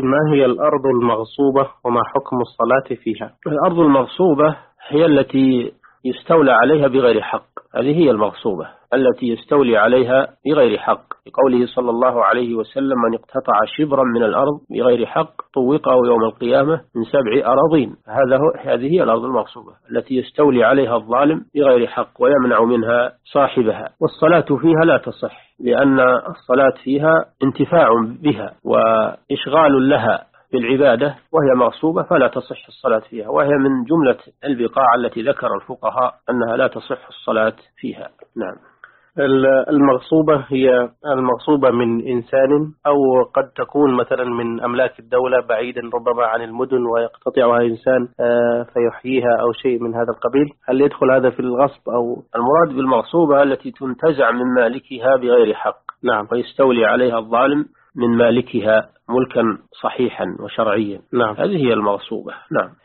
ما هي الأرض المغصوبة وما حكم الصلاة فيها؟ الأرض المغصوبة هي التي يستولى عليها بغير حق، هذه هي المغصوبة التي يستولي عليها بغير حق، لقوله صلى الله عليه وسلم: من اقتطع شبرا من الأرض بغير حق طوقه يوم القيامة من 7 أراضين. هذه هي الأرض المغصوبة التي يستولي عليها الظالم بغير حق ويمنع منها صاحبها. والصلاة فيها لا تصح، لأن الصلاة فيها انتفاع بها وإشغال لها بالعبادة، وهي مغصوبة فلا تصح الصلاة فيها، وهي من جملة البقاع التي ذكر الفقهاء أنها لا تصح الصلاة فيها. نعم. المغصوبة هي المغصوبة من إنسان، أو قد تكون مثلا من أملاك الدولة بعيدا ربما عن المدن ويقتطعها إنسان فيحييها أو شيء من هذا القبيل. هل يدخل هذا في الغصب؟ أو المراد بالمغصوبة التي تنتزع من مالكها بغير حق، نعم، ويستولي عليها الظالم من مالكها ملكا صحيحا وشرعيا. نعم. هذه هي المغصوبة. نعم.